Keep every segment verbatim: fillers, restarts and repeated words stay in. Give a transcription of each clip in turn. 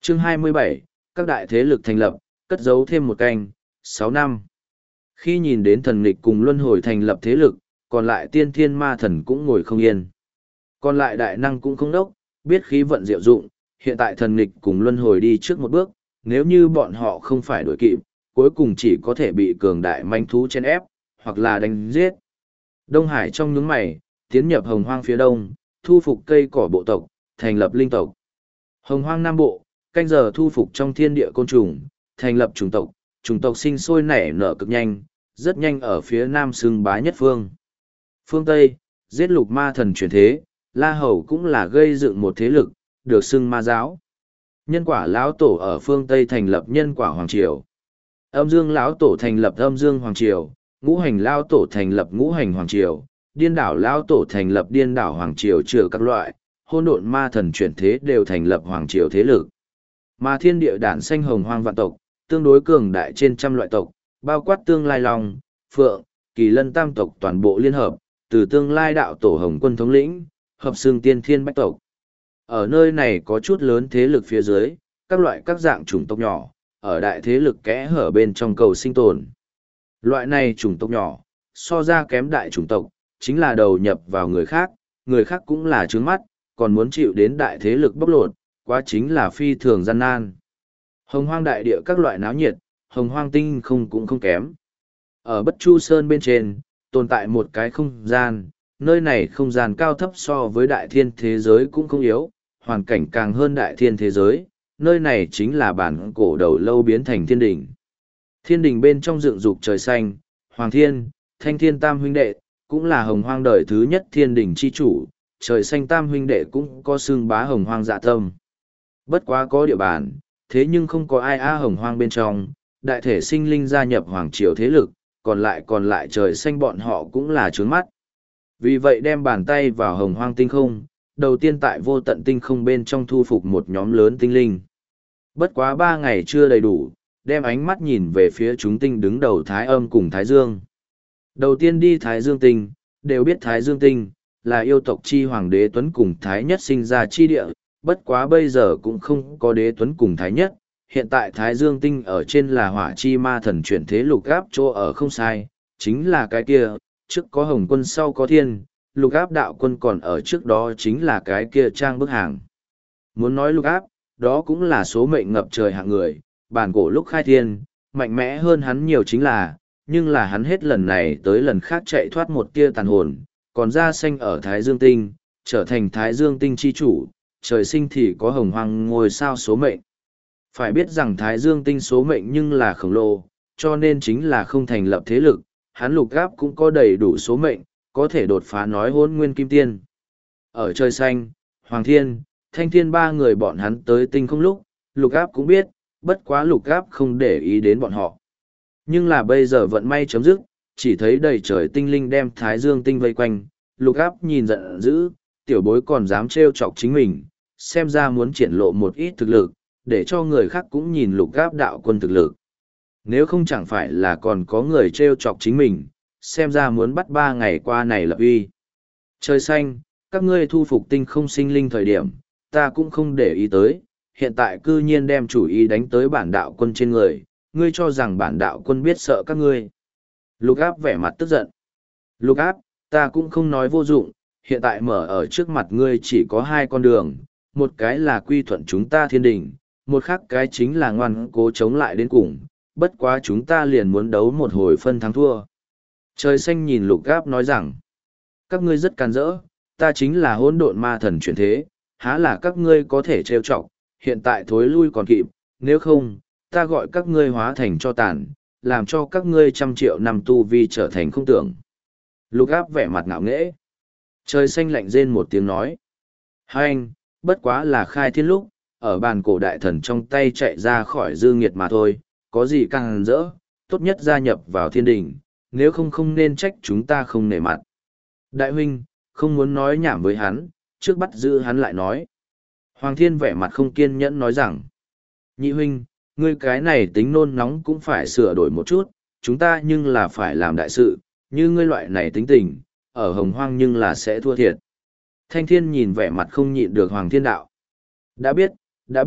Chương hai mươi bảy, các đại thế lực thành lập, cất giấu thêm một canh, sáu năm. Khi nhìn đến thần nghịch cùng luân hồi thành lập thế lực, còn lại tiên thiên ma thần cũng ngồi không yên. Còn lại đại năng cũng không đốc, biết khí vận diệu dụng, hiện tại thần nghịch cùng luân hồi đi trước một bước, nếu như bọn họ không phải đuổi kịp, cuối cùng chỉ có thể bị cường đại manh thú chen ép, hoặc là đánh giết. Đông Hải trong nhướng mày, tiến nhập hồng hoang phía đông, thu phục cây cỏ bộ tộc, thành lập linh tộc. Hồng hoang Nam Bộ, canh giờ thu phục trong thiên địa côn trùng, thành lập chủng tộc, chủng tộc sinh sôi nảy nở cực nhanh, rất nhanh ở phía nam xưng bá nhất phương. Phương Tây, giết lục ma thần chuyển thế, La Hầu cũng là gây dựng một thế lực, được xưng ma giáo. Nhân quả lão tổ ở phương Tây thành lập nhân quả hoàng triều. Âm dương lão tổ thành lập âm dương hoàng triều, ngũ hành lão tổ thành lập ngũ hành hoàng triều, điên đảo lão tổ thành lập điên đảo hoàng triều trừ các loại, hôn độn ma thần chuyển thế đều thành lập hoàng triều thế lực. Mà thiên địa đản sanh hồng hoang vạn tộc, tương đối cường đại trên trăm loại tộc, bao quát tương lai long, phượng, kỳ lân tam tộc toàn bộ liên hợp, từ tương lai đạo tổ hồng quân thống lĩnh, hợp xương tiên thiên bách tộc. Ở nơi này có chút lớn thế lực phía dưới, các loại các dạng chủng tộc nhỏ, ở đại thế lực kẽ hở bên trong cầu sinh tồn. Loại này chủng tộc nhỏ, so ra kém đại chủng tộc, chính là đầu nhập vào người khác, người khác cũng là trướng mắt, còn muốn chịu đến đại thế lực bóc lột, quá chính là phi thường gian nan. Hồng hoang đại địa các loại náo nhiệt, hồng hoang tinh không cũng không kém. Ở Bất Chu Sơn bên trên, tồn tại một cái không gian, nơi này không gian cao thấp so với đại thiên thế giới cũng không yếu, hoàn cảnh càng hơn đại thiên thế giới, nơi này chính là bản cổ đầu lâu biến thành thiên đình. Thiên đình bên trong dựng dục trời xanh, Hoàng Thiên, Thanh Thiên Tam huynh đệ, cũng là hồng hoang đời thứ nhất thiên đình chi chủ, trời xanh Tam huynh đệ cũng có xương bá hồng hoang dạ tâm. Bất quá có địa bàn, thế nhưng không có ai a hồng hoang bên trong, đại thể sinh linh gia nhập hoàng triều thế lực, còn lại còn lại trời xanh bọn họ cũng là trướng mắt. Vì vậy đem bàn tay vào hồng hoang tinh không, đầu tiên tại vô tận tinh không bên trong thu phục một nhóm lớn tinh linh. Bất quá ba ngày chưa đầy đủ, đem ánh mắt nhìn về phía chúng tinh đứng đầu Thái Âm cùng Thái Dương. Đầu tiên đi Thái Dương tinh, đều biết Thái Dương tinh, là yêu tộc chi hoàng đế Tuấn cùng Thái Nhất sinh ra chi địa, bất quá bây giờ cũng không có đế Tuấn cùng Thái Nhất. Hiện tại Thái Dương tinh ở trên là hỏa chi ma thần chuyển thế lục áp chỗ ở không sai, chính là cái kia, trước có hồng quân sau có thiên, lục áp đạo quân còn ở trước đó chính là cái kia trang bức hàng. Muốn nói lục áp, đó cũng là số mệnh ngập trời hạng người, bản cổ lúc khai thiên, mạnh mẽ hơn hắn nhiều chính là, nhưng là hắn hết lần này tới lần khác chạy thoát một tia tàn hồn, còn ra sanh ở Thái Dương tinh, trở thành Thái Dương tinh chi chủ, trời sinh thì có hồng hoang ngôi sao số mệnh. Phải biết rằng Thái Dương tinh số mệnh nhưng là khổng lồ, cho nên chính là không thành lập thế lực, hắn lục áp cũng có đầy đủ số mệnh, có thể đột phá nói hôn nguyên kim tiên. Ở trời xanh, Hoàng Thiên, Thanh Thiên ba người bọn hắn tới tinh không lúc, lục áp cũng biết, bất quá lục áp không để ý đến bọn họ. Nhưng là bây giờ vận may chấm dứt, chỉ thấy đầy trời tinh linh đem Thái Dương tinh vây quanh, lục áp nhìn giận dữ, tiểu bối còn dám trêu chọc chính mình, xem ra muốn triển lộ một ít thực lực, để cho người khác cũng nhìn lục áp đạo quân thực lực. Nếu không chẳng phải là còn có người trêu chọc chính mình, xem ra muốn bắt ba ngày qua này lập uy. Trời xanh, các ngươi thu phục tinh không sinh linh thời điểm, ta cũng không để ý tới, hiện tại cư nhiên đem chủ ý đánh tới bản đạo quân trên người, ngươi cho rằng bản đạo quân biết sợ các ngươi. Lục áp vẻ mặt tức giận. Lục áp, ta cũng không nói vô dụng, hiện tại mở ở trước mặt ngươi chỉ có hai con đường, một cái là quy thuận chúng ta thiên đình, một khác cái chính là ngoan cố chống lại đến cùng, bất quá chúng ta liền muốn đấu một hồi phân thắng thua. Trời xanh nhìn lục áp nói rằng, các ngươi rất can dỡ, ta chính là hỗn độn ma thần chuyển thế, há là các ngươi có thể trêu chọc, hiện tại thối lui còn kịp, nếu không, ta gọi các ngươi hóa thành cho tàn, làm cho các ngươi trăm triệu năm tu vi trở thành không tưởng. Lục áp vẻ mặt ngạo nghễ. Trời xanh lạnh rên một tiếng nói. Hai anh, bất quá là khai thiên lúc, ở bàn cổ đại thần trong tay chạy ra khỏi dư nghiệt mà thôi, có gì càng rỡ, tốt nhất gia nhập vào thiên đình, nếu không không nên trách chúng ta không nể mặt. Đại huynh, không muốn nói nhảm với hắn, trước bắt giữ hắn lại nói. Hoàng thiên vẻ mặt không kiên nhẫn nói rằng, nhị huynh, ngươi cái này tính nôn nóng cũng phải sửa đổi một chút, chúng ta nhưng là phải làm đại sự, như ngươi loại này tính tình, ở hồng hoang nhưng là sẽ thua thiệt. Thanh thiên nhìn vẻ mặt không nhịn được Hoàng thiên đạo. Đã biết, đã biết,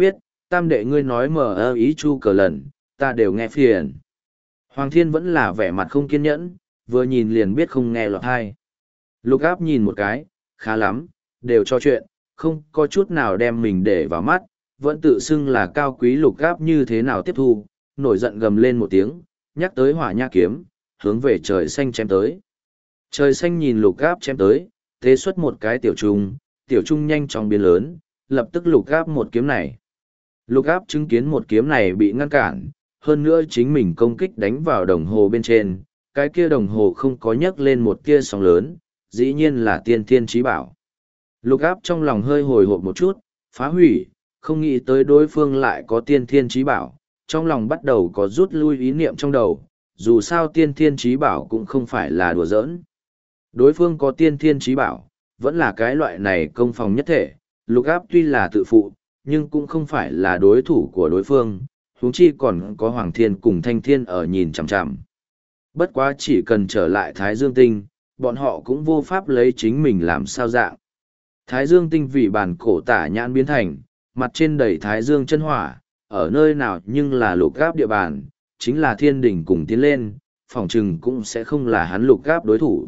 Tam đệ ngươi nói mờ ơ ý chu cờ lần, ta đều nghe phiền. Hoàng thiên vẫn là vẻ mặt không kiên nhẫn, vừa nhìn liền biết không nghe lọt hay. Lục áp nhìn một cái, khá lắm, đều cho chuyện, không có chút nào đem mình để vào mắt, vẫn tự xưng là cao quý lục áp như thế nào tiếp thu, nổi giận gầm lên một tiếng, nhắc tới hỏa nha kiếm, hướng về trời xanh chém tới. Trời xanh nhìn lục áp chém tới, thế xuất một cái tiểu trung, tiểu trung nhanh chóng biến lớn, lập tức lục áp một kiếm này. Lục áp chứng kiến một kiếm này bị ngăn cản, hơn nữa chính mình công kích đánh vào đồng hồ bên trên, cái kia đồng hồ không có nhấc lên một tia sóng lớn, dĩ nhiên là tiên thiên trí bảo. Lục áp trong lòng hơi hồi hộp một chút, phá hủy, không nghĩ tới đối phương lại có tiên thiên trí bảo, trong lòng bắt đầu có rút lui ý niệm trong đầu, dù sao tiên thiên trí bảo cũng không phải là đùa giỡn. Đối phương có tiên thiên trí bảo, vẫn là cái loại này công phòng nhất thể, lục áp tuy là tự phụ, nhưng cũng không phải là đối thủ của đối phương, huống chi còn có Hoàng Thiên cùng Thanh Thiên ở nhìn chằm chằm. Bất quá chỉ cần trở lại Thái Dương Tinh, bọn họ cũng vô pháp lấy chính mình làm sao dạng. Thái Dương Tinh vì bản cổ tả nhãn biến thành, mặt trên đầy Thái Dương chân hỏa, ở nơi nào nhưng là lục áp địa bàn, chính là thiên đỉnh cùng tiến lên, phỏng chừng cũng sẽ không là hắn lục áp đối thủ.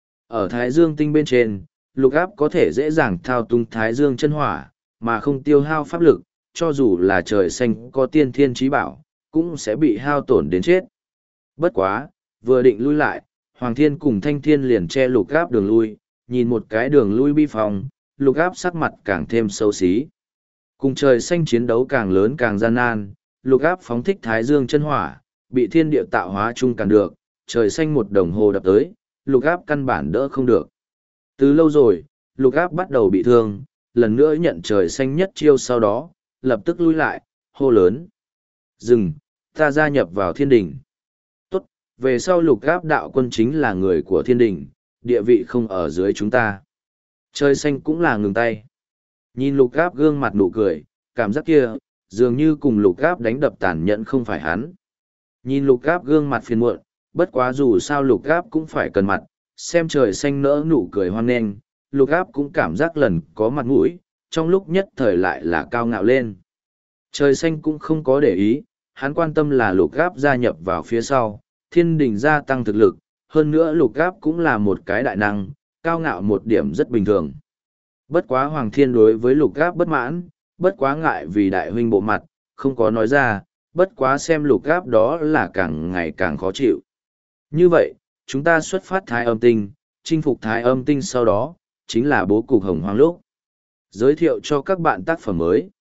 Ở Thái Dương Tinh bên trên, lục áp có thể dễ dàng thao túng Thái Dương chân hỏa, mà không tiêu hao pháp lực, cho dù là trời xanh có tiên thiên trí bảo, cũng sẽ bị hao tổn đến chết. Bất quá, vừa định lui lại, Hoàng Thiên cùng Thanh Thiên liền che lục áp đường lui, nhìn một cái đường lui bi phòng, lục áp sắc mặt càng thêm xấu xí. Cùng trời xanh chiến đấu càng lớn càng gian nan, lục áp phóng thích Thái Dương chân hỏa, bị thiên địa tạo hóa chung càng được, trời xanh một đồng hồ đập tới, lục áp căn bản đỡ không được. Từ lâu rồi, lục áp bắt đầu bị thương, lần nữa nhận trời xanh nhất chiêu sau đó, lập tức lui lại, hô lớn. Dừng, ta gia nhập vào thiên đình. Tốt, về sau lục áp đạo quân chính là người của thiên đình, địa vị không ở dưới chúng ta. Trời xanh cũng là ngừng tay. Nhìn lục áp gương mặt nụ cười, cảm giác kia, dường như cùng lục áp đánh đập tàn nhẫn không phải hắn. Nhìn lục áp gương mặt phiền muộn, bất quá dù sao lục áp cũng phải cần mặt, xem trời xanh nỡ nụ cười hoan nghênh, lục áp cũng cảm giác lần có mặt mũi, trong lúc nhất thời lại là cao ngạo lên. Trời xanh cũng không có để ý, hắn quan tâm là lục áp gia nhập vào phía sau, thiên đình gia tăng thực lực, hơn nữa lục áp cũng là một cái đại năng, cao ngạo một điểm rất bình thường. Bất quá Hoàng Thiên đối với lục áp bất mãn, bất quá ngại vì đại huynh bộ mặt, không có nói ra, bất quá xem lục áp đó là càng ngày càng khó chịu. Như vậy, chúng ta xuất phát Thái Âm Tinh, chinh phục Thái Âm Tinh sau đó, chính là bố cục Hồng Hoang lúc. Giới thiệu cho các bạn tác phẩm mới.